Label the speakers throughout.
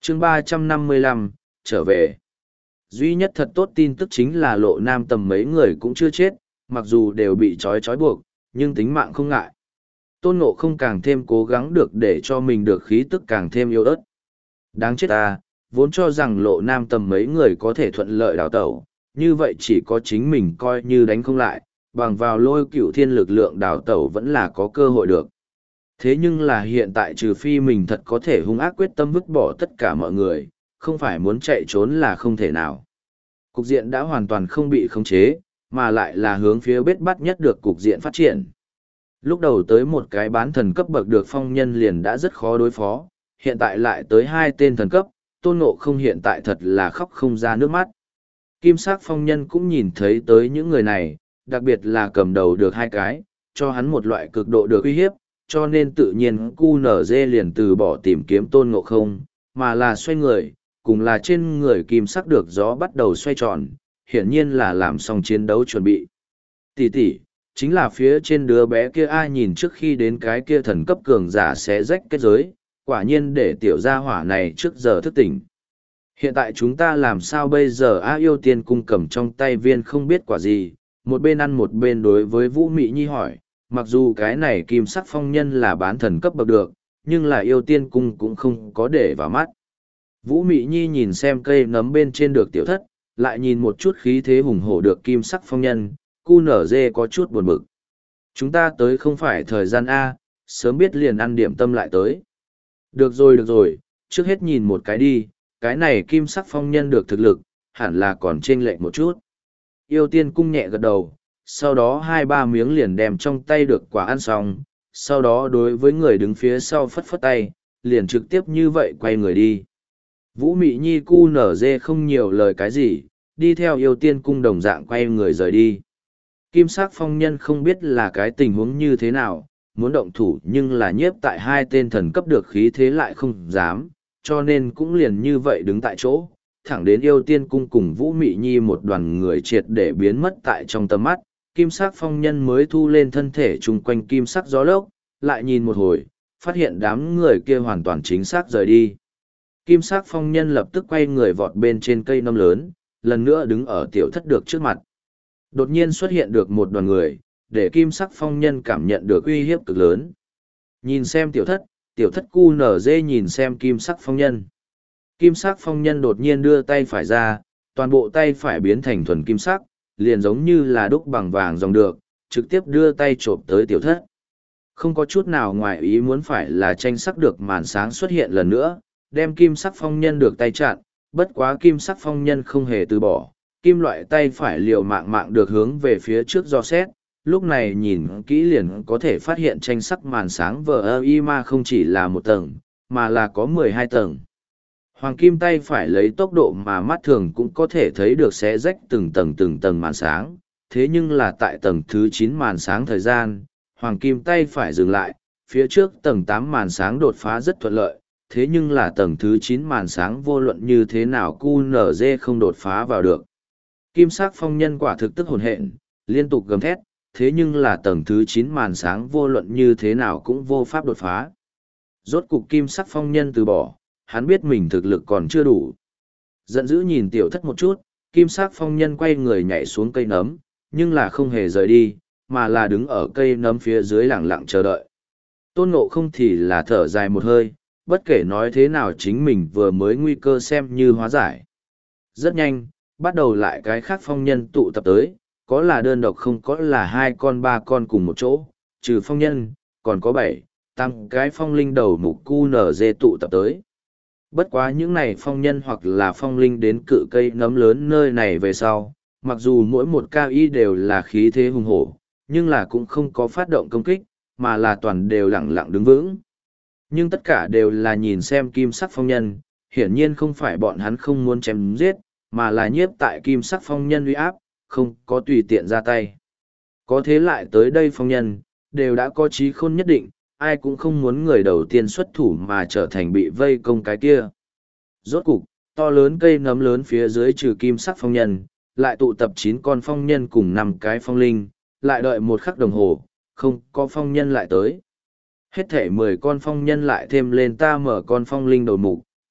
Speaker 1: chương 355, trở về. Duy nhất thật tốt tin tức chính là Lộ Nam Tầm mấy người cũng chưa chết, mặc dù đều bị trói buộc, nhưng tính mạng không ngại. Tôn Ngộ không càng thêm cố gắng được để cho mình được khí tức càng thêm yếu ớt. Đáng chết ta, vốn cho rằng Lộ Nam Tầm mấy người có thể thuận lợi đào tẩu, như vậy chỉ có chính mình coi như đánh không lại, bằng vào Lôi Cửu Thiên lực lượng đào tẩu vẫn là có cơ hội được. Thế nhưng là hiện tại trừ phi mình thật có thể hung ác quyết tâm vứt bỏ tất cả mọi người, không phải muốn chạy trốn là không thể nào. Cục diện đã hoàn toàn không bị khống chế, mà lại là hướng phía bết bắt nhất được cục diện phát triển. Lúc đầu tới một cái bán thần cấp bậc được phong nhân liền đã rất khó đối phó, hiện tại lại tới hai tên thần cấp, Tôn Ngộ không hiện tại thật là khóc không ra nước mắt. Kim sắc phong nhân cũng nhìn thấy tới những người này, đặc biệt là cầm đầu được hai cái, cho hắn một loại cực độ được uy hiếp, cho nên tự nhiên QNZ liền từ bỏ tìm kiếm Tôn Ngộ không, mà là xoay người, cùng là trên người kim sắc được gió bắt đầu xoay tròn, hiển nhiên là làm xong chiến đấu chuẩn bị. Tỷ tỷ, chính là phía trên đứa bé kia ai nhìn trước khi đến cái kia thần cấp cường giả sẽ rách kết giới, quả nhiên để tiểu gia hỏa này trước giờ thức tỉnh. Hiện tại chúng ta làm sao bây giờ A Yêu Tiên cung cầm trong tay viên không biết quả gì, một bên ăn một bên đối với Vũ Mị Nhi hỏi, mặc dù cái này kim sắc phong nhân là bán thần cấp bậc được, nhưng là Yêu Tiên cung cũng không có để vào mắt. Vũ Mị Nhi nhìn xem cây nấm bên trên được tiểu thất, lại nhìn một chút khí thế hùng hổ được kim sắc phong nhân, cu nở dê có chút buồn bực. Chúng ta tới không phải thời gian A, sớm biết liền ăn điểm tâm lại tới. Được rồi, trước hết nhìn một cái đi, cái này kim sắc phong nhân được thực lực, hẳn là còn chênh lệch một chút. Yêu Tiên cung nhẹ gật đầu, sau đó 2-3 miếng liền đem trong tay được quả ăn xong, sau đó đối với người đứng phía sau phất phất tay, liền trực tiếp như vậy quay người đi. Vũ Mị Nhi cu nở dê không nhiều lời cái gì, đi theo Yêu Tiên cung đồng dạng quay người rời đi. Kim sắc phong nhân không biết là cái tình huống như thế nào, muốn động thủ nhưng là nhiếp tại hai tên thần cấp được khí thế lại không dám, cho nên cũng liền như vậy đứng tại chỗ, thẳng đến Yêu Tiên cung cùng Vũ Mị Nhi một đoàn người triệt để biến mất tại trong tầm mắt, kim sắc phong nhân mới thu lên thân thể chung quanh kim sắc gió lốc, lại nhìn một hồi, phát hiện đám người kia hoàn toàn chính xác rời đi. Kim sắc phong nhân lập tức quay người vọt bên trên cây nấm lớn, lần nữa đứng ở tiểu thất được trước mặt. Đột nhiên xuất hiện được một đoàn người, để kim sắc phong nhân cảm nhận được uy hiếp cực lớn. Nhìn xem tiểu thất QNZ nhìn xem kim sắc phong nhân. Kim sắc phong nhân đột nhiên đưa tay phải ra, toàn bộ tay phải biến thành thuần kim sắc, liền giống như là đúc bằng vàng dòng được, trực tiếp đưa tay chộp tới tiểu thất. Không có chút nào ngoài ý muốn phải là tranh sắc được màn sáng xuất hiện lần nữa, đem kim sắc phong nhân được tay chặn, bất quá kim sắc phong nhân không hề từ bỏ, kim loại tay phải liều mạng được hướng về phía trước do xét, lúc này nhìn kỹ liền có thể phát hiện tranh sắc màn sáng vờ y ma không chỉ là một tầng, mà là có 12 tầng. Hoàng kim tay phải lấy tốc độ mà mắt thường cũng có thể thấy được xé rách từng tầng màn sáng, thế nhưng là tại tầng thứ 9 màn sáng thời gian, hoàng kim tay phải dừng lại, phía trước tầng 8 màn sáng đột phá rất thuận lợi, thế nhưng là tầng thứ 9 màn sáng vô luận như thế nào QNZ không đột phá vào được. Kim sắc phong nhân quả thực tức hồn hện, liên tục gầm thét, thế nhưng là tầng thứ 9 màn sáng vô luận như thế nào cũng vô pháp đột phá. Rốt cục kim sắc phong nhân từ bỏ, hắn biết mình thực lực còn chưa đủ. Giận dữ nhìn tiểu thất một chút, kim sắc phong nhân quay người nhảy xuống cây nấm, nhưng là không hề rời đi, mà là đứng ở cây nấm phía dưới lặng lặng chờ đợi. Tôn Ngộ không thì là thở dài một hơi, bất kể nói thế nào chính mình vừa mới nguy cơ xem như hóa giải. Rất nhanh, bắt đầu lại cái khác phong nhân tụ tập tới, có là đơn độc không có là 2 con 3 con cùng một chỗ, trừ phong nhân, còn có 7-8 cái phong linh đầu mục QNZ tụ tập tới. Bất quá những này phong nhân hoặc là phong linh đến cự cây nấm lớn nơi này về sau, mặc dù mỗi một cao y đều là khí thế hùng hổ, nhưng là cũng không có phát động công kích, mà là toàn đều lặng lặng đứng vững. Nhưng tất cả đều là nhìn xem kim sắc phong nhân, hiển nhiên không phải bọn hắn không muốn chém giết, mà là nhiếp tại kim sắc phong nhân uy áp, không có tùy tiện ra tay. Có thế lại tới đây phong nhân, đều đã có trí khôn nhất định, ai cũng không muốn người đầu tiên xuất thủ mà trở thành bị vây công cái kia. Rốt cục, to lớn cây nấm lớn phía dưới trừ kim sắc phong nhân, lại tụ tập 9 con phong nhân cùng 5 cái phong linh, lại đợi một khắc đồng hồ, không có phong nhân lại tới. Hết thể 10 con phong nhân lại thêm lên ta mở con phong linh đầu mục,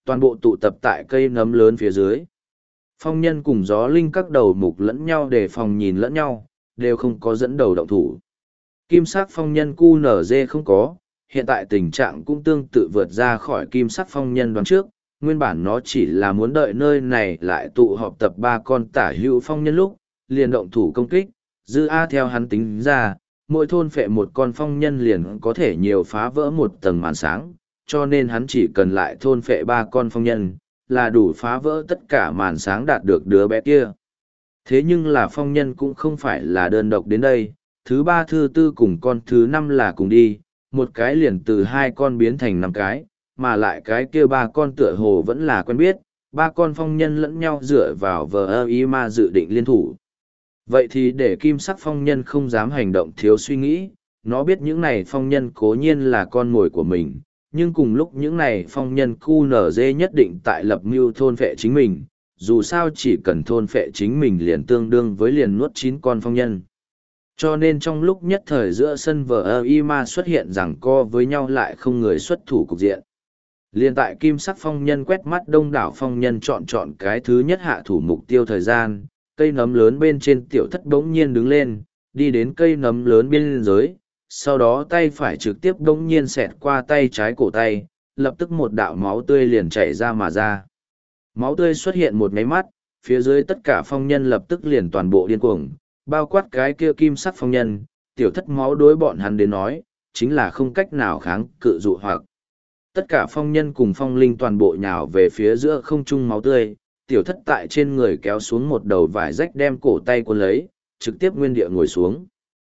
Speaker 1: toàn bộ tụ tập tại cây nấm lớn phía dưới. Phong nhân cùng gió linh các đầu mục lẫn nhau để phòng nhìn lẫn nhau, đều không có dẫn đầu động thủ. Kim sắc phong nhân QNZ không có, hiện tại tình trạng cũng tương tự vượt ra khỏi kim sắc phong nhân đoán trước, nguyên bản nó chỉ là muốn đợi nơi này lại tụ họp tập 3 con tả hữu phong nhân lúc, liền động thủ công kích, dư A theo hắn tính ra, mỗi thôn phệ một con phong nhân liền có thể nhiều phá vỡ một tầng màn sáng, cho nên hắn chỉ cần lại thôn phệ 3 con phong nhân, là đủ phá vỡ tất cả màn sáng đạt được đứa bé kia. Thế nhưng là phong nhân cũng không phải là đơn độc đến đây, thứ 3 thứ 4 cùng con thứ 5 là cùng đi, một cái liền từ 2 con biến thành 5 cái, mà lại cái kia 3 con tựa hồ vẫn là quen biết, 3 con phong nhân lẫn nhau dựa vào VIMA dự định liên thủ. Vậy thì để kim sắc phong nhân không dám hành động thiếu suy nghĩ, nó biết những này phong nhân cố nhiên là con mồi của mình, nhưng cùng lúc những này phong nhân QNZ nhất định tại lập mưu thôn phệ chính mình, dù sao chỉ cần thôn phệ chính mình liền tương đương với liền nuốt 9 con phong nhân. Cho nên trong lúc nhất thời giữa sân VIMA xuất hiện rằng co với nhau lại không người xuất thủ cục diện. Liên tại kim sắc phong nhân quét mắt đông đảo phong nhân chọn cái thứ nhất hạ thủ mục tiêu thời gian, cây nấm lớn bên trên tiểu thất bỗng nhiên đứng lên, đi đến cây nấm lớn biên giới, sau đó tay phải trực tiếp bỗng nhiên xẹt qua tay trái cổ tay, lập tức một đạo máu tươi liền chảy ra mà ra. Máu tươi xuất hiện một nháy mắt, phía dưới tất cả phong nhân lập tức liền toàn bộ điên cuồng, bao quát cái kia kim sắc phong nhân, tiểu thất máu đối bọn hắn đến nói, chính là không cách nào kháng cự dụ hoặc. Tất cả phong nhân cùng phong linh toàn bộ nhào về phía giữa không trung máu tươi, tiểu thất tại trên người kéo xuống một đầu vải rách đem cổ tay cuốn lấy, trực tiếp nguyên địa ngồi xuống.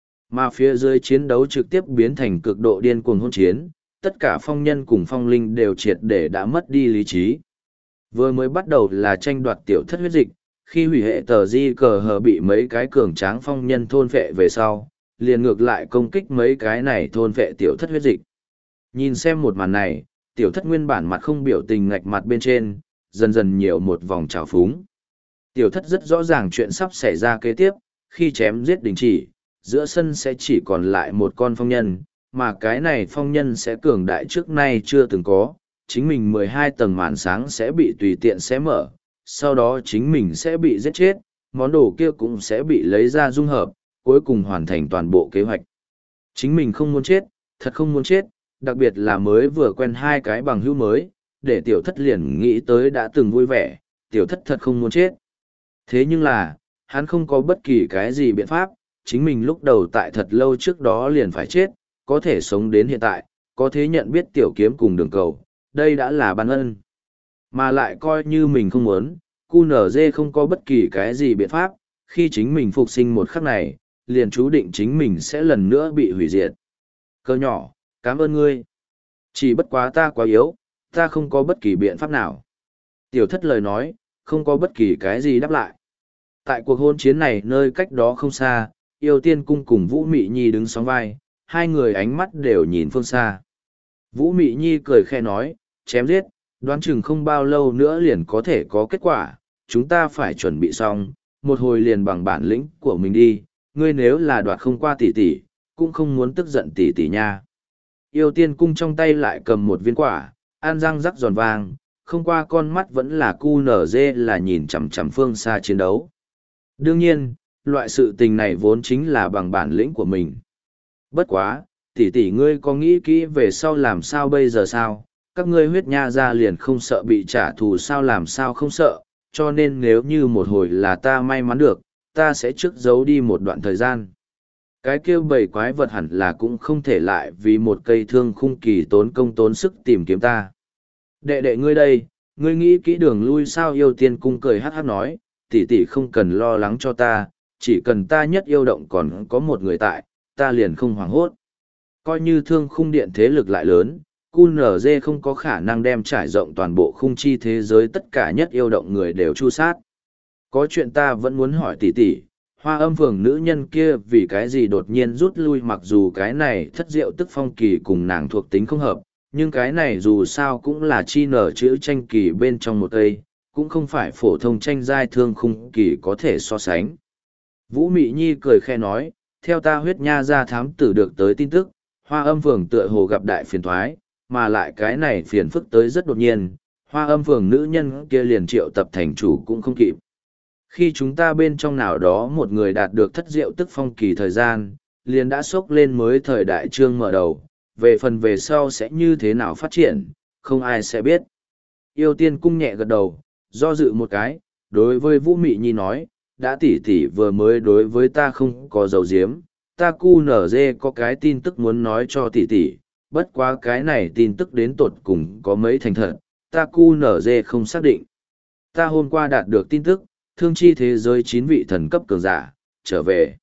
Speaker 1: Mà phía dưới chiến đấu trực tiếp biến thành cực độ điên cuồng hôn chiến, tất cả phong nhân cùng phong linh đều triệt để đã mất đi lý trí. Vừa mới bắt đầu là tranh đoạt tiểu thất huyết dịch, khi hủy hệ tờ di cờ hờ bị mấy cái cường tráng phong nhân thôn phệ về sau, liền ngược lại công kích mấy cái này thôn phệ tiểu thất huyết dịch. Nhìn xem một màn này, tiểu thất nguyên bản mặt không biểu tình ngạch mặt bên trên, dần dần nhiều một vòng trào phúng. Tiểu thất rất rõ ràng chuyện sắp xảy ra kế tiếp, khi chém giết đình chỉ, giữa sân sẽ chỉ còn lại một con phong nhân, mà cái này phong nhân sẽ cường đại trước nay chưa từng có, chính mình 12 tầng màn sáng sẽ bị tùy tiện xé mở, sau đó chính mình sẽ bị giết chết, món đồ kia cũng sẽ bị lấy ra dung hợp, cuối cùng hoàn thành toàn bộ kế hoạch. Chính mình không muốn chết, thật không muốn chết, đặc biệt là mới vừa quen 2 cái bằng hữu mới, để tiểu thất liền nghĩ tới đã từng vui vẻ, tiểu thất thật không muốn chết. Thế nhưng là, hắn không có bất kỳ cái gì biện pháp, chính mình lúc đầu tại thật lâu trước đó liền phải chết, có thể sống đến hiện tại, có thể nhận biết tiểu kiếm cùng đường cầu, đây đã là ban ân. Mà lại coi như mình không muốn, QNZ không có bất kỳ cái gì biện pháp, khi chính mình phục sinh một khắc này, liền chú định chính mình sẽ lần nữa bị hủy diệt. Cơ nhỏ, cảm ơn ngươi. Chỉ bất quá ta quá yếu, ta không có bất kỳ biện pháp nào. Tiểu thất lời nói, không có bất kỳ cái gì đáp lại. Tại cuộc hôn chiến này nơi cách đó không xa, Yêu Tiên Cung cùng Vũ Mị Nhi đứng sóng vai, hai người ánh mắt đều nhìn phương xa. Vũ Mị Nhi cười khe nói, chém giết, đoán chừng không bao lâu nữa liền có thể có kết quả, chúng ta phải chuẩn bị xong, một hồi liền bằng bản lĩnh của mình đi, ngươi nếu là đoạt không qua tỷ tỷ, cũng không muốn tức giận tỷ tỷ nha. Yêu Tiên Cung trong tay lại cầm một viên quả, ăn răng rắc giòn vàng, không qua con mắt vẫn là QNZ là nhìn chằm chằm phương xa chiến đấu. Đương nhiên, loại sự tình này vốn chính là bằng bản lĩnh của mình. Bất quá, tỷ tỷ ngươi có nghĩ kỹ về sau làm sao bây giờ sao? Các ngươi huyết nha ra liền không sợ bị trả thù sao làm sao không sợ, cho nên nếu như một hồi là ta may mắn được, ta sẽ trước giấu đi một đoạn thời gian. Cái kêu bầy quái vật hẳn là cũng không thể lại vì một cây thương khung kỳ tốn công tốn sức tìm kiếm ta. Đệ đệ ngươi đây, ngươi nghĩ kỹ đường lui sao? Yêu Tiên Cung cười hát hát nói, tỷ tỷ không cần lo lắng cho ta, chỉ cần ta nhất yêu động còn có một người tại, ta liền không hoảng hốt. Coi như thương khung điện thế lực lại lớn, QNZ không có khả năng đem trải rộng toàn bộ khung chi thế giới tất cả nhất yêu động người đều chu sát. Có chuyện ta vẫn muốn hỏi tỷ tỷ, Hoa Âm Phường nữ nhân kia vì cái gì đột nhiên rút lui, mặc dù cái này thất diệu tức phong kỳ cùng nàng thuộc tính không hợp, nhưng cái này dù sao cũng là chi nở chữ tranh kỳ bên trong một cây, cũng không phải phổ thông tranh giai thương khung kỳ có thể so sánh. Vũ Mị Nhi cười khe nói, theo ta huyết nha ra thám tử được tới tin tức, Hoa Âm Phường tựa hồ gặp đại phiền thoái, mà lại cái này phiền phức tới rất đột nhiên. Hoa Âm phường nữ nhân kia liền triệu tập thành chủ cũng không kịp. Khi chúng ta bên trong nào đó một người đạt được thất diệu tức phong kỳ thời gian, liền đã sốc lên mới thời đại trương mở đầu, về phần về sau sẽ như thế nào phát triển, không ai sẽ biết. Yêu tiên cung nhẹ gật đầu, do dự một cái, đối với Vũ Mị Nhi nói, đã tỷ tỷ vừa mới đối với ta không có dấu diếm, ta cu nở dê có cái tin tức muốn nói cho tỷ tỷ, bất quá cái này tin tức đến tột cùng có mấy thành thật, ta cu nở dê không xác định. Ta hôm qua đạt được tin tức, thương chi thế giới 9 vị thần cấp cường giả, trở về.